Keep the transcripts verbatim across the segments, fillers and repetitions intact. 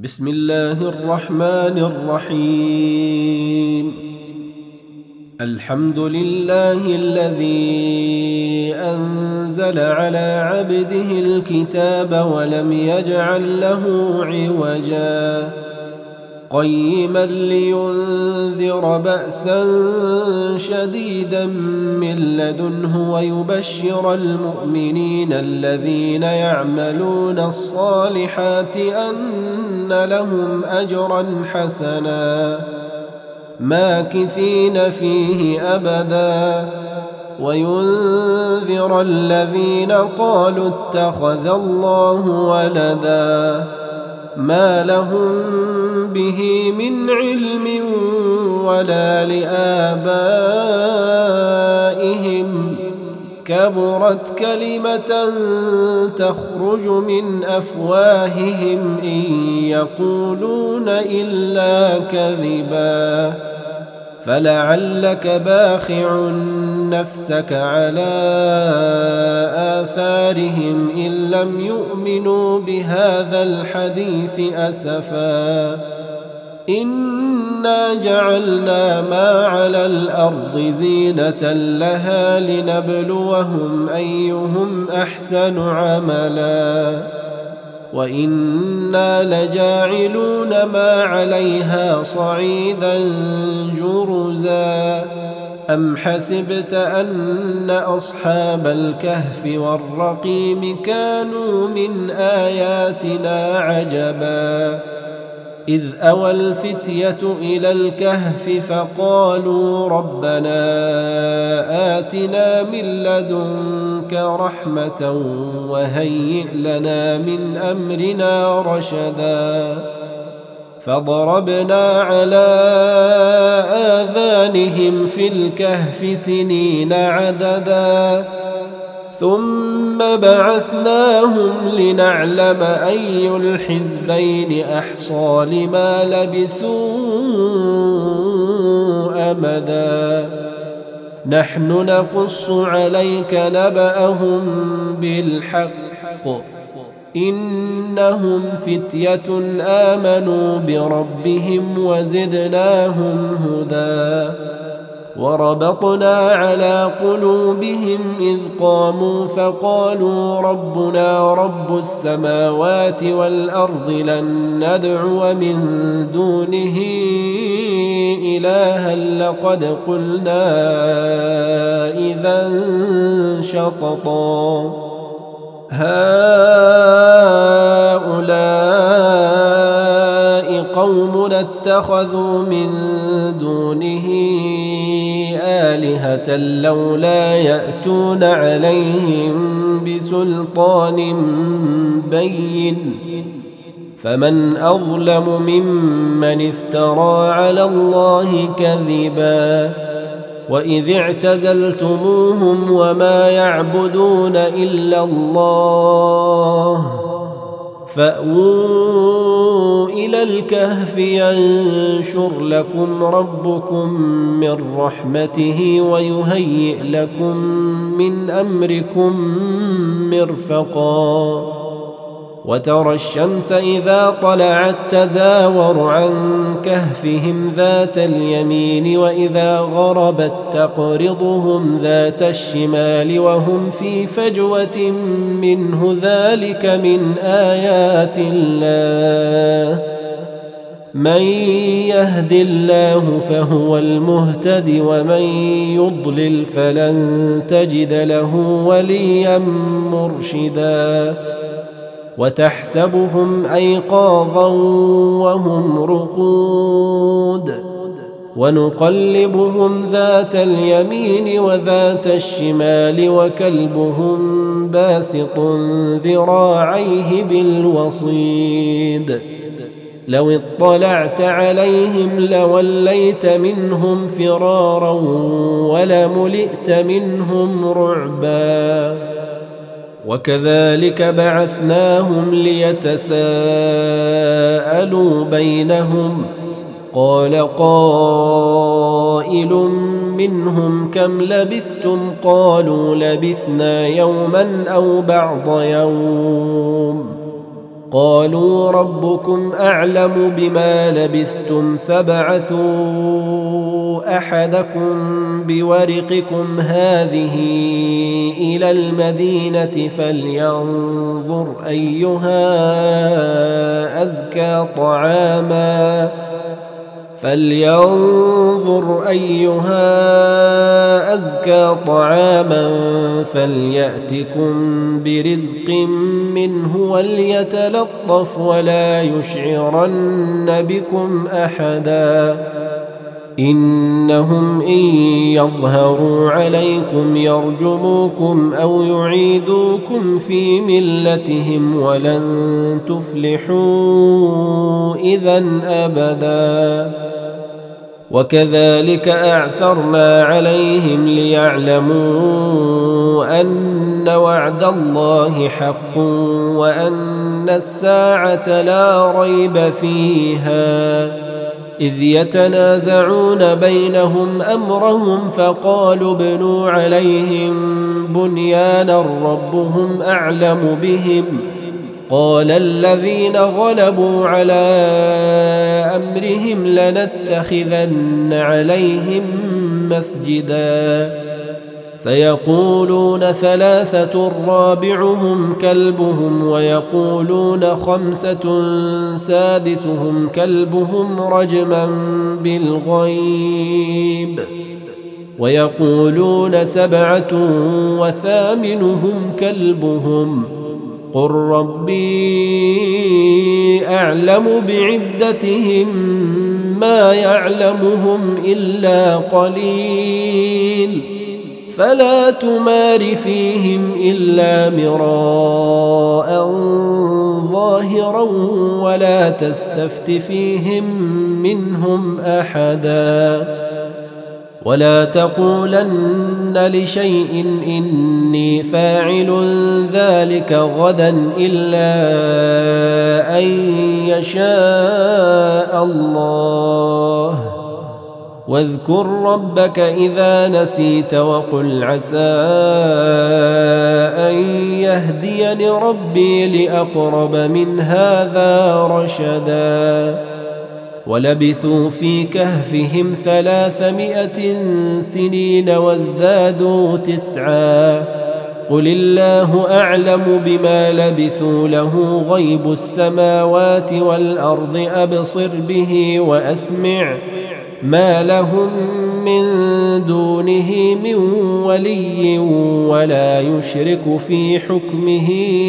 بسم الله الرحمن الرحيم. الحمد لله الذي أنزل على عبده الكتاب ولم يجعل له عوجا قيما لينذر بأسا شديدا من لدنه ويبشر المؤمنين الذين يعملون الصالحات أن لهم أجرا حسنا ماكثين فيه أبدا وينذر الذين قالوا اتخذ الله ولدا ما لهم به من علم ولا لآبائهم كبرت كلمة تخرج من أفواههم إن يقولون إلا كذبا فلعلك باخع نفسك على آثارهم إن لم يؤمنوا بهذا الحديث أسفا إنا جعلنا ما على الأرض زينة لها لنبلوهم أيهم أحسن عملا وإنا لجاعلون ما عليها صعيدا جرزا أم حسبت أن أصحاب الكهف والرقيم كانوا من آياتنا عجبا إذ أوى الفتية إلى الكهف فقالوا ربنا آتنا من لدنك رحمة وهيئ لنا من أمرنا رشدا فضربنا على آذانهم في الكهف سنين عددا ثم بعثناهم لنعلم أي الحزبين أحصى لما لبثوا أمدا نحن نقص عليك نبأهم بالحق إنهم فتية آمنوا بربهم وزدناهم هدى وربطنا على قلوبهم إذ قاموا فقالوا ربنا رب السماوات والأرض لن ندعو من دونه إلها لقد قلنا إذا شططا هؤلاء قوم اتخذوا من دونه آلهة لولا يأتون عليهم بسلطان بين فمن أظلم ممن افترى على الله كذبا وإذ اعتزلتموهم وما يعبدون إلا الله فأووا إلى الكهف ينشر لكم ربكم من رحمته ويهيئ لكم من أمركم مرفقا وترى الشمس إذا طلعت تزاور عن كهفهم ذات اليمين وإذا غربت تقرضهم ذات الشمال وهم في فجوة منه ذلك من آيات الله من يهد الله فهو المهتد ومن يضلل فلن تجد له وليا مرشدا وتحسبهم أيقاظا وهم رقود ونقلبهم ذات اليمين وذات الشمال وكلبهم باسط ذراعيه بالوصيد لو اطلعت عليهم لوليت منهم فرارا ولملئت منهم رعبا وكذلك بعثناهم ليتساءلوا بينهم قال قائل منهم كم لبثتم قالوا لبثنا يوما أو بعض يوم قالوا ربكم أعلم بما لبثتم فابعثوا أحدكم بورقكم هذه إلى المدينة فلينظر أيها أزكى طعاما فلينظر أيها أزكى طعاما فليأتكم برزق منه وليتلطف ولا يشعرن بكم أحدا إنهم إن يظهروا عليكم يرجموكم أو يعيدوكم في ملتهم ولن تفلحوا إذن أبدا وكذلك أعثرنا عليهم ليعلموا أن وعد الله حق وأن الساعة لا ريب فيها إذ يتنازعون بينهم أمرهم فقالوا ابنوا عليهم بنيانا ربهم أعلم بهم قال الذين غلبوا على أمرهم لنتخذن عليهم مسجدا سيقولون ثلاثة رابعهم كلبهم ويقولون خمسة سادسهم كلبهم رجما بالغيب ويقولون سبعة وثامنهم كلبهم قل ربي أعلم بعدتهم ما يعلمهم إلا قليل فلا تمار فيهم إلا مراء ظاهرا ولا تستفت فيهم منهم أحدا ولا تقولن لشيء إني فاعل ذلك غدا إلا أن يشاء الله واذكر ربك إذا نسيت وقل عسى أن يهديني ربي لأقرب من هذا رشدا ولبثوا في كهفهم ثلاثمائة سنين وازدادوا تسعا قل الله أعلم بما لبثوا له غيب السماوات والأرض أبصر به وأسمع ما لهم من دونه من ولي ولا يشرك في حكمه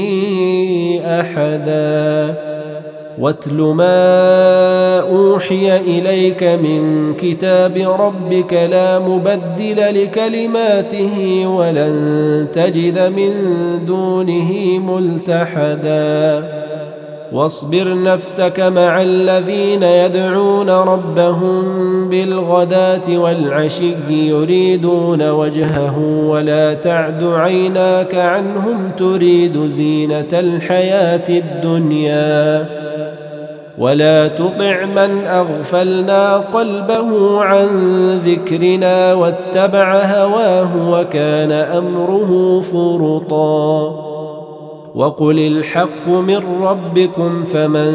أحدا واتل ما أوحي إليك من كتاب ربك لا مبدل لكلماته ولن تجد من دونه ملتحدا واصبر نفسك مع الذين يدعون ربهم بالغداة والعشي يريدون وجهه ولا تعد عيناك عنهم تريد زينة الحياة الدنيا ولا تطع من أغفلنا قلبه عن ذكرنا واتبع هواه وكان أمره فرطا وقل الحق من ربكم فمن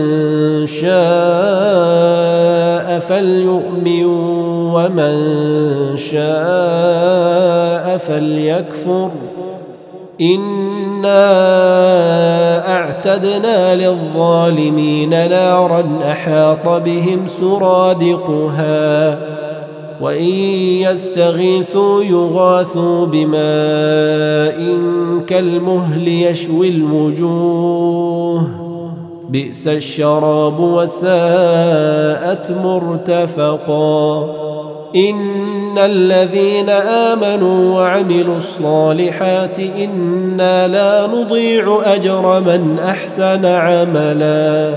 شاء فليؤمن ومن شاء فليكفر إنا أعتدنا للظالمين نارا أحاط بهم سرادقها وإن يستغيثوا يغاثوا بماء كالمهل يشوي الوجوه بئس الشراب وساءت مرتفقا إن الذين آمنوا وعملوا الصالحات إنا لا نضيع أجر من أحسن عملا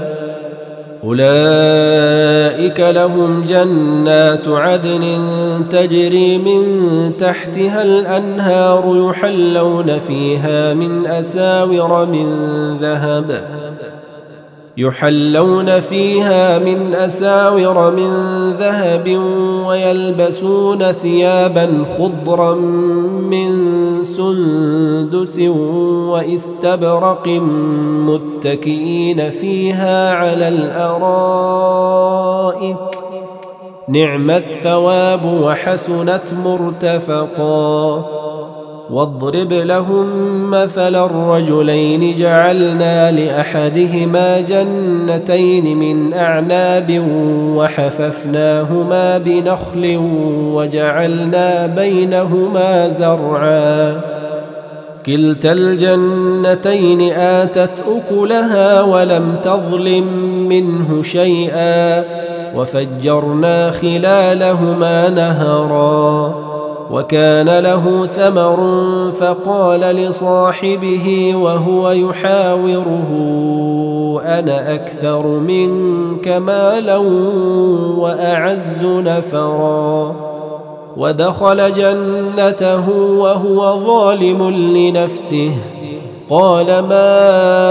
أولئك لهم جنات عدن تجري من تحتها الأنهار يحلون فيها من أساور من ذهب يحلون فيها من أساور من ذهب ويلبسون ثيابا خضرا من سندس واستبرق متكئين فيها على الأرائك نعم الثواب وحسنت مرتفقا. واضرب لهم مثل الرجلين جعلنا لأحدهما جنتين من أعناب وحففناهما بنخل وجعلنا بينهما زرعا كلتا الجنتين آتت أكلها ولم تظلم منه شيئا وفجرنا خلالهما نهرا وكان له ثمر فقال لصاحبه وهو يحاوره أنا أكثر منك مالا وأعز نفرا ودخل جنته وهو ظالم لنفسه قال ما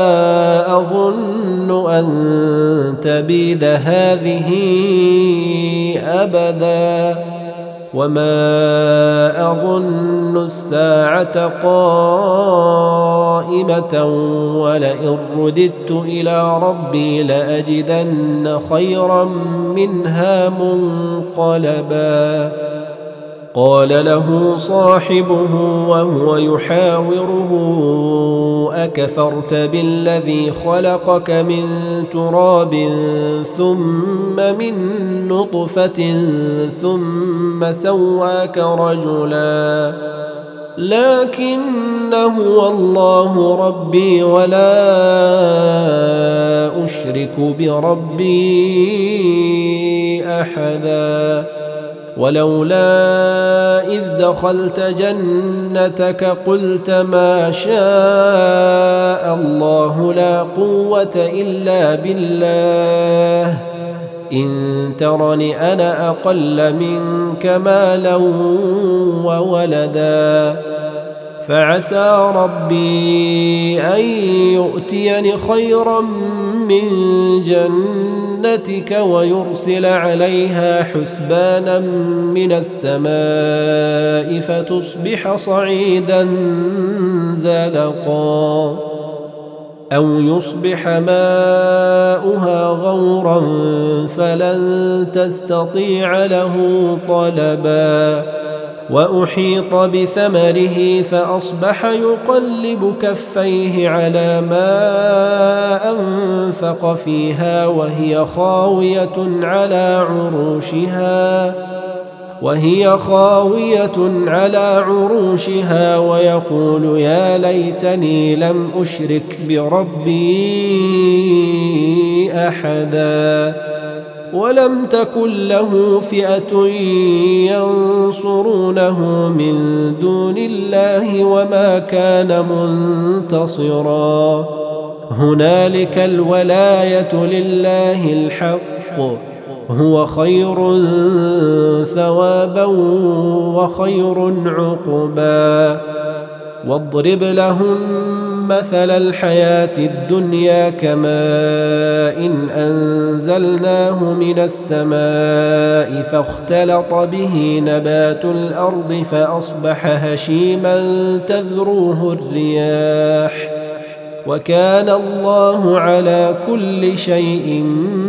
أظن أن تبيد هذه أبدا وما أظن الساعة قائمة ولئن رددت إلى ربي لأجدن خيرا منها منقلبا. قال له صاحبه وهو يحاوره أكفرت بالذي خلقك من تراب ثم من نطفة ثم سواك رجلا لكن هو الله ربي ولا أشرك بربي أحدا. ولولا إذ دخلت جنتك قلت ما شاء الله لا قوة إلا بالله إن ترني أنا أقل منك مالا وولدا فعسى ربي أن يؤتيني خيرا من جنتك ويرسل عليها حسبانا من السماء فتصبح صعيدا زلقا أو يصبح ماؤها غورا فلن تستطيع له طلبا. وأحيط بثمره فأصبح يقلب كفيه على ما أنفق فيها وهي خاوية على عروشها وهي خاوية على عروشها ويقول يا ليتني لم أشرك بربي أحدا. ولم تكن له فئة ينصرونه من دون الله وما كان منتصرا. هنالك الولاية لله الحق هو خير ثوابا وخير عقبا. واضرب لهم مثل الحياة الدنيا كماء إن أنزلناه من السماء فاختلط به نبات الأرض فأصبح هشيما تذروه الرياح وكان الله على كل شيء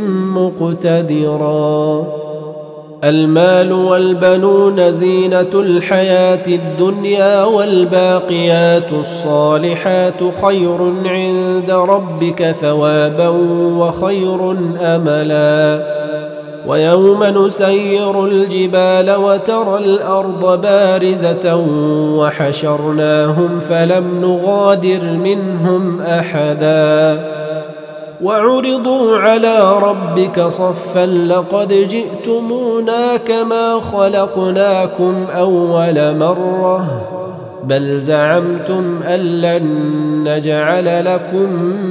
مقتدرا. المال والبنون زينة الحياة الدنيا والباقيات الصالحات خير عند ربك ثوابا وخير أملا. ويوم نسير الجبال وترى الأرض بارزة وحشرناهم فلم نغادر منهم أحدا. وعرضوا على ربك صفا لقد جئتمونا كما خلقناكم أول مرة بل زعمتم أن لن نجعل لكم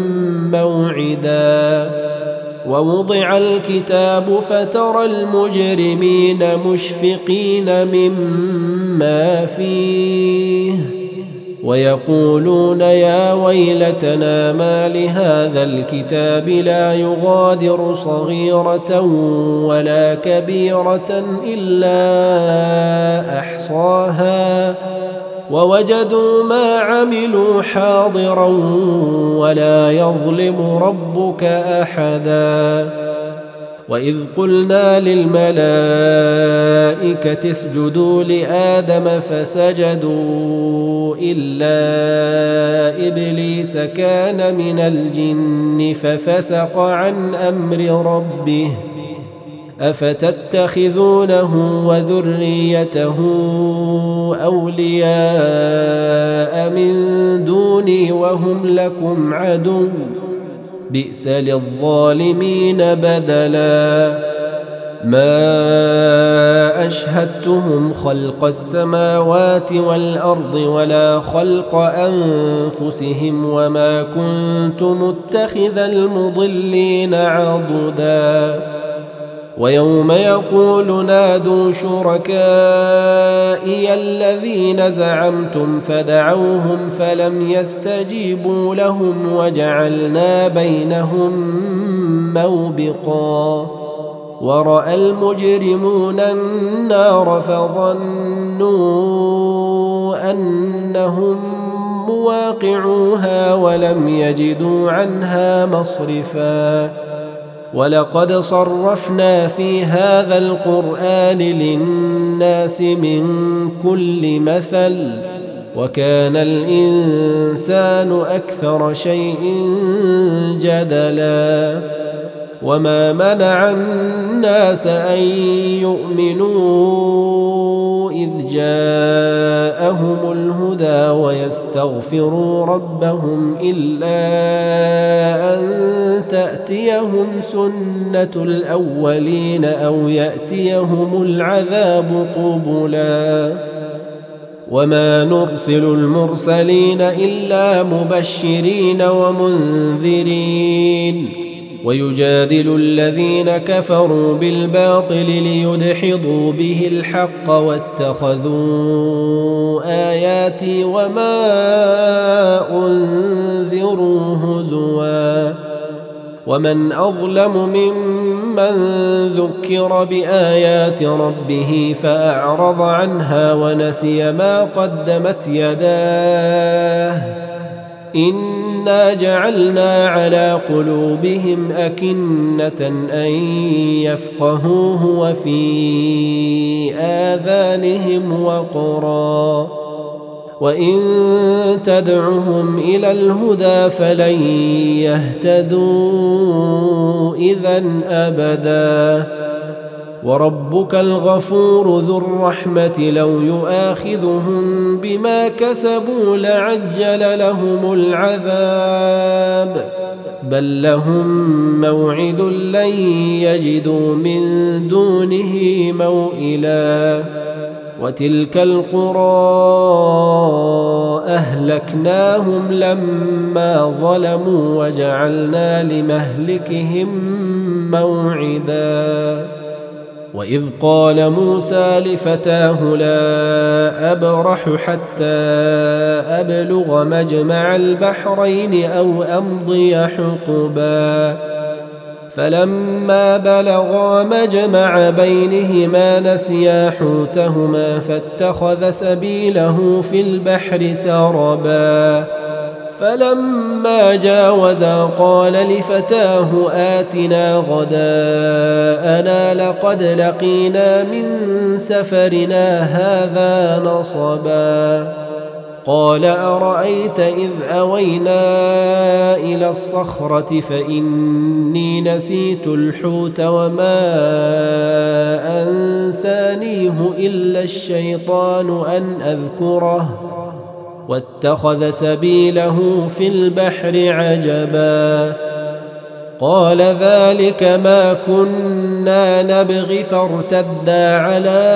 موعدا. ووضع الكتاب فترى المجرمين مشفقين مما فيه ويقولون يا ويلتنا ما لهذا الكتاب لا يغادر صغيرة ولا كبيرة إلا أحصاها ووجدوا ما عملوا حاضرا ولا يظلم ربك أحدا. وإذ قلنا للملائكة اسجدوا لآدم فسجدوا إلا إبليس كان من الجن ففسق عن أمر ربه أفتتخذونه وذريته أولياء من دوني وهم لكم عدو بئس للظالمين بدلا. ما أشهدتهم خلق السماوات والأرض ولا خلق أنفسهم وما كنت متخذ المضلين عضدا. ويوم يقول نادوا شركائي الذين زعمتم فدعوهم فلم يستجيبوا لهم وجعلنا بينهم موبقا. ورأى المجرمون النار فظنوا أنهم مواقعوها ولم يجدوا عنها مصرفا. ولقد صرفنا في هذا القرآن للناس من كل مثل وكان الإنسان أكثر شيء جدلا. وما منع الناس أن يؤمنوا إذ جاءهم الهدى ويستغفروا ربهم إلا أن تأتيهم سنة الأولين أو يأتيهم العذاب قبلا. وما نرسل المرسلين إلا مبشرين ومنذرين ويجادل الذين كفروا بالباطل ليدحضوا به الحق واتخذوا آياتي وما أنذروا هزوا. ومن أظلم ممن ذكر بآيات ربه فأعرض عنها ونسي ما قدمت يداه إنا جعلنا على قلوبهم أكنة أن يفقهوه وفي آذانهم وقرا وإن تدعهم إلى الهدى فلن يهتدوا إذا أبدا. وربك الغفور ذو الرحمة لو يؤاخذهم بما كسبوا لعجل لهم العذاب بل لهم موعد لن يجدوا من دونه موئلا. وتلك القرى أهلكناهم لما ظلموا وجعلنا لمهلكهم موعدا. وإذ قال موسى لفتاه لا أبرح حتى أبلغ مجمع البحرين أو أمضي حقبا فلما بلغا مجمع بينهما نسيا حوتهما فاتخذ سبيله في البحر سربا فلما جاوزا قال لفتاه آتنا غداءنا لقد لقينا من سفرنا هذا نصبا قال أرأيت إذ أوينا إلى الصخرة فإني نسيت الحوت وما أنسانيه إلا الشيطان أن أذكره واتخذ سبيله في البحر عجبا قال ذلك ما كنا نبغي فارتدا على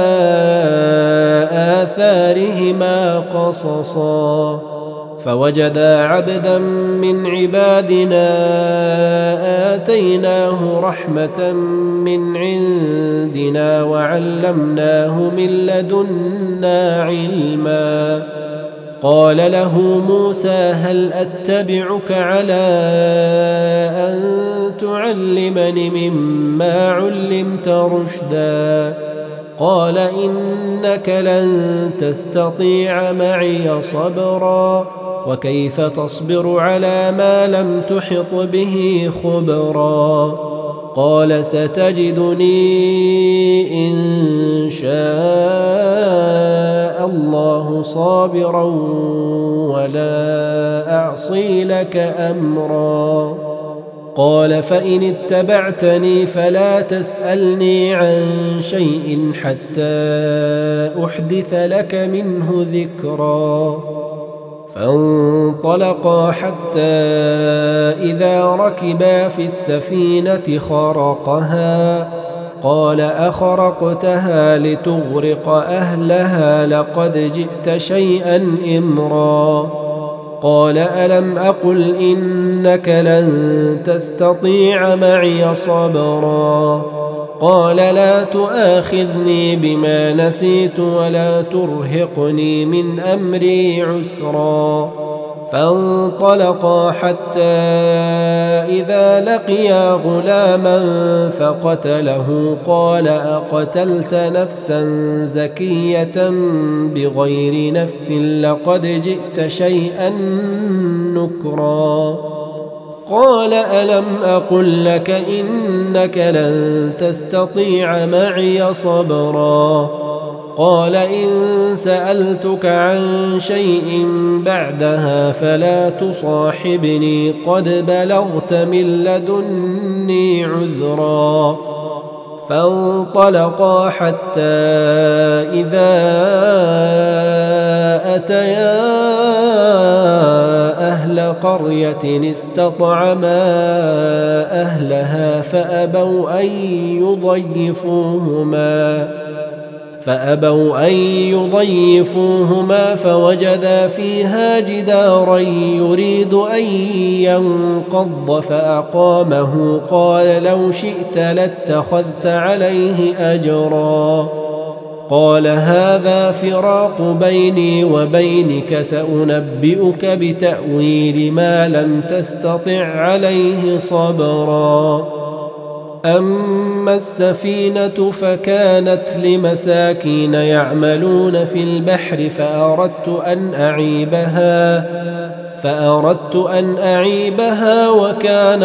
آثارهما قصصا فوجدا عبدا من عبادنا آتيناه رحمة من عندنا وعلمناه من لدنا علما قال له موسى هل أتبعك على أن تعلمني مما علمت رشدا قال إنك لن تستطيع معي صبرا وكيف تصبر على ما لم تحط به خبرا قال ستجدني إن شاء الله صابرا ولا أعصي لك أمرا قال فإن اتبعتني فلا تسألني عن شيء حتى أحدث لك منه ذكرا فانطلقا حتى إذا ركبا في السفينة خرقها قال أخرقتها لتغرق أهلها لقد جئت شيئا إمرا قال ألم أقل إنك لن تستطيع معي صبرا قال لا تؤاخذني بما نسيت ولا ترهقني من أمري عسرا فانطلقا حتى إذا لقيا غلاما فقتله قال أقتلت نفسا زكية بغير نفس لقد جئت شيئا نكرا قال ألم أقل لك إنك لن تستطيع معي صبرا قال إن سألتك عن شيء بعدها فلا تصاحبني قد بلغت من لدني عذرا فانطلقا حتى إذا أتيا أهل قرية استطعما أهلها فأبوا أن يضيفوهما فأبوا أن يضيفوهما فوجدا فيها جدارا يريد أن ينقض فأقامه قال لو شئت لاتخذت عليه أجرا قال هذا فراق بيني وبينك سأنبئك بتأويل ما لم تستطع عليه صبرا أما السفينة فكانت لمساكين يعملون في البحر فأردت أن أعيبها فأردت أن أعيبها وكان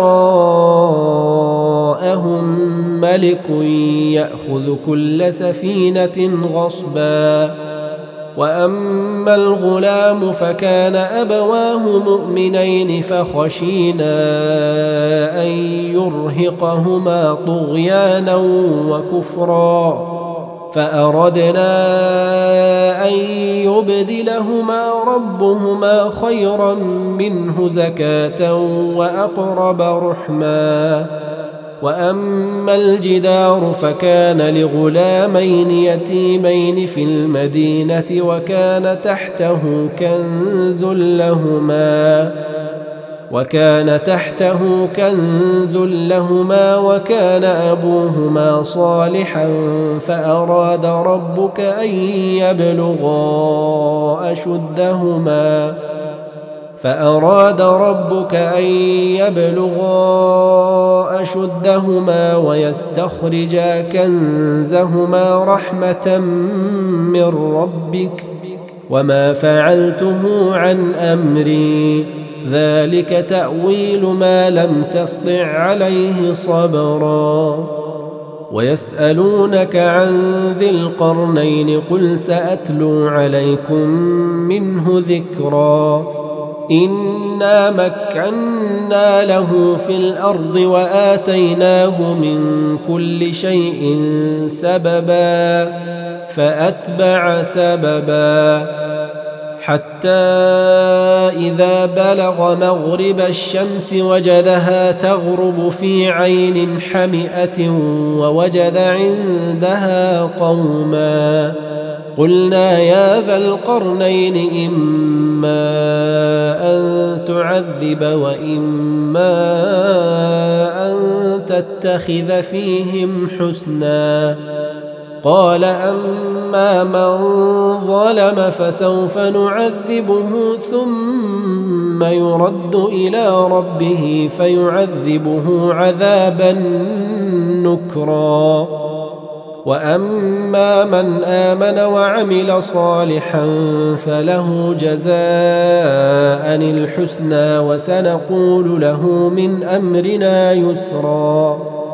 وراءهم ملك يأخذ كل سفينة غصبا وأما الغلام فكان أبواه مؤمنين فخشينا أن يرهقهما طغيانا وكفرا فأردنا أن يبدلهما ربهما خيرا منه زكاة وأقرب رحما وأما الجدار فكان لغلامين يتيمين في المدينة وكان تحته كنز لهما وكان تحته كنز لهما وكان أبوهما صالحا فأراد ربك أن يبلغا أشدهما فأراد ربك أن يبلغا أشدهما ويستخرجا كنزهما رحمة من ربك وما فعلته عن أمري ذلك تأويل ما لم تسطع عليه صبرا ويسألونك عن ذي القرنين قل سأتلو عليكم منه ذكرا إنا مكنا له في الأرض وآتيناه من كل شيء سببا فأتبع سببا حتى إذا بلغ مغرب الشمس وجدها تغرب في عين حمئة ووجد عندها قوما قلنا يا ذا القرنين إما أن تعذب وإما أن تتخذ فيهم حسنا قال أما وأما من ظلم فسوف نعذبه ثم يرد إلى ربه فيعذبه عذابا نكرا وأما من آمن وعمل صالحا فله جزاء الحسنى وسنقول له من أمرنا يسرا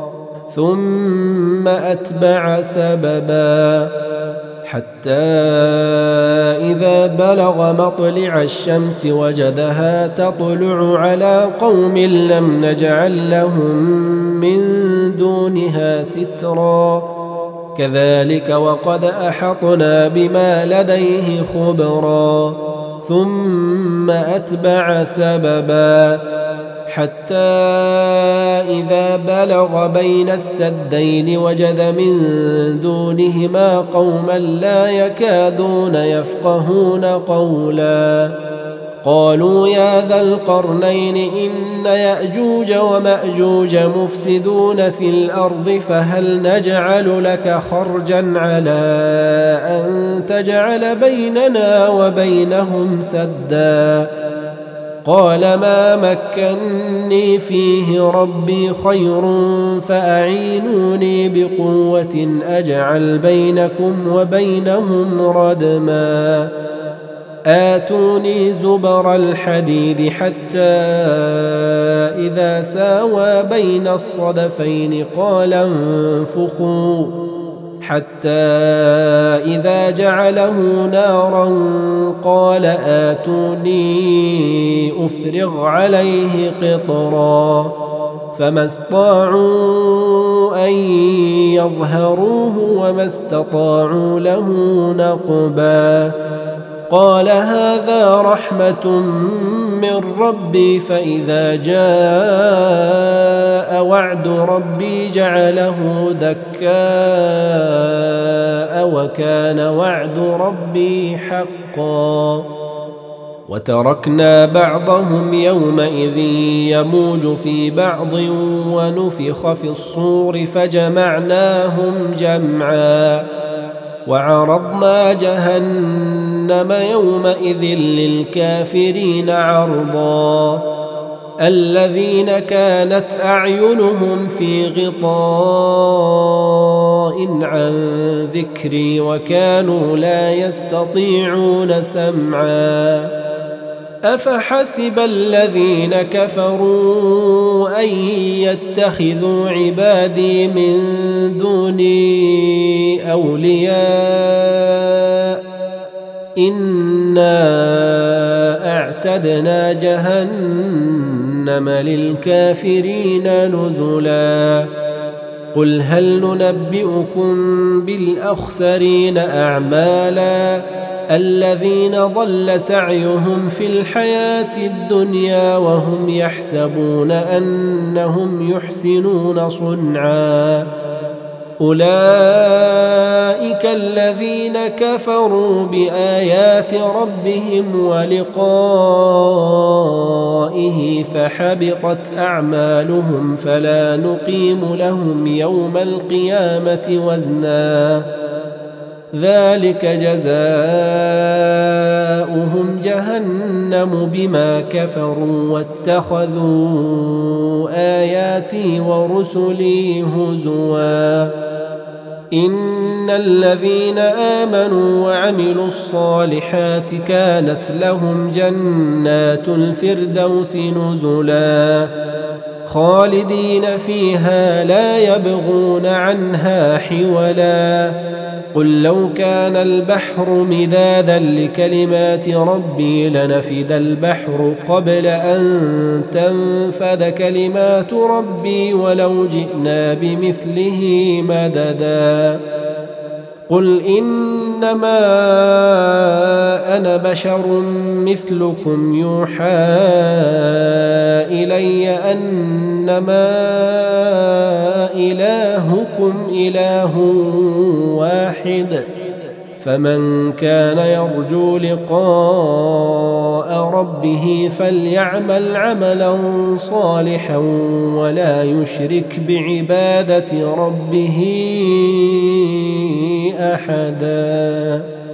ثم أتبع سببا حتى إذا بلغ مطلع الشمس وجدها تطلع على قوم لم نجعل لهم من دونها سترا كذلك وقد أحطنا بما لديه خبرا ثم أتبع سببا حتى إذا بلغ بين السدين وجد من دونهما قوما لا يكادون يفقهون قولا قالوا يا ذا القرنين إن يأجوج ومأجوج مفسدون في الأرض فهل نجعل لك خرجا على أن تجعل بيننا وبينهم سدا قال ما مكني فيه ربي خير فأعينوني بقوة أجعل بينكم وبينهم ردما آتوني زبر الحديد حتى إذا ساوى بين الصدفين قال انفخوا حتى إذا جعله نارا قال آتوني أفرغ عليه قطرا فما استطاعوا أن يظهروه وما استطاعوا له نقبا قال هذا رحمة من ربي فإذا جاء وعد ربي جعله دكاء وكان وعد ربي حقا وتركنا بعضهم يومئذ يموج في بعض ونفخ في الصور فجمعناهم جمعا وعرضنا جهنم يومئذ للكافرين عرضا الذين كانت أعينهم في غطاء عن ذكري وكانوا لا يستطيعون سمعا أفحسب الذين كفروا أن يتخذوا عبادي من دوني أولياء إنا أعتدنا جهنم للكافرين نزلا قل هل ننبئكم بالأخسرين أعمالا الذين ضل سعيهم في الحياة الدنيا وهم يحسبون أنهم يحسنون صنعا أولئك الذين كفروا بآيات ربهم ولقائه فحبطت أعمالهم فلا نقيم لهم يوم القيامة وزنا ذلك جزاؤهم جهنم بما كفروا واتخذوا آياتي ورسلي هزوا إن الذين آمنوا وعملوا الصالحات كانت لهم جنات الفردوس نزلا خالدين فيها لا يبغون عنها حولا قل لو كان البحر مدادا لكلمات ربي لنفد البحر قبل أن تنفد كلمات ربي ولو جئنا بمثله مددا قل إنما أنا بشر مثلكم يوحى إلي أنما إلهكم إله واحد فمن كان يرجو لقاء ربه فليعمل عملا صالحا ولا يشرك بعبادة ربه أحدا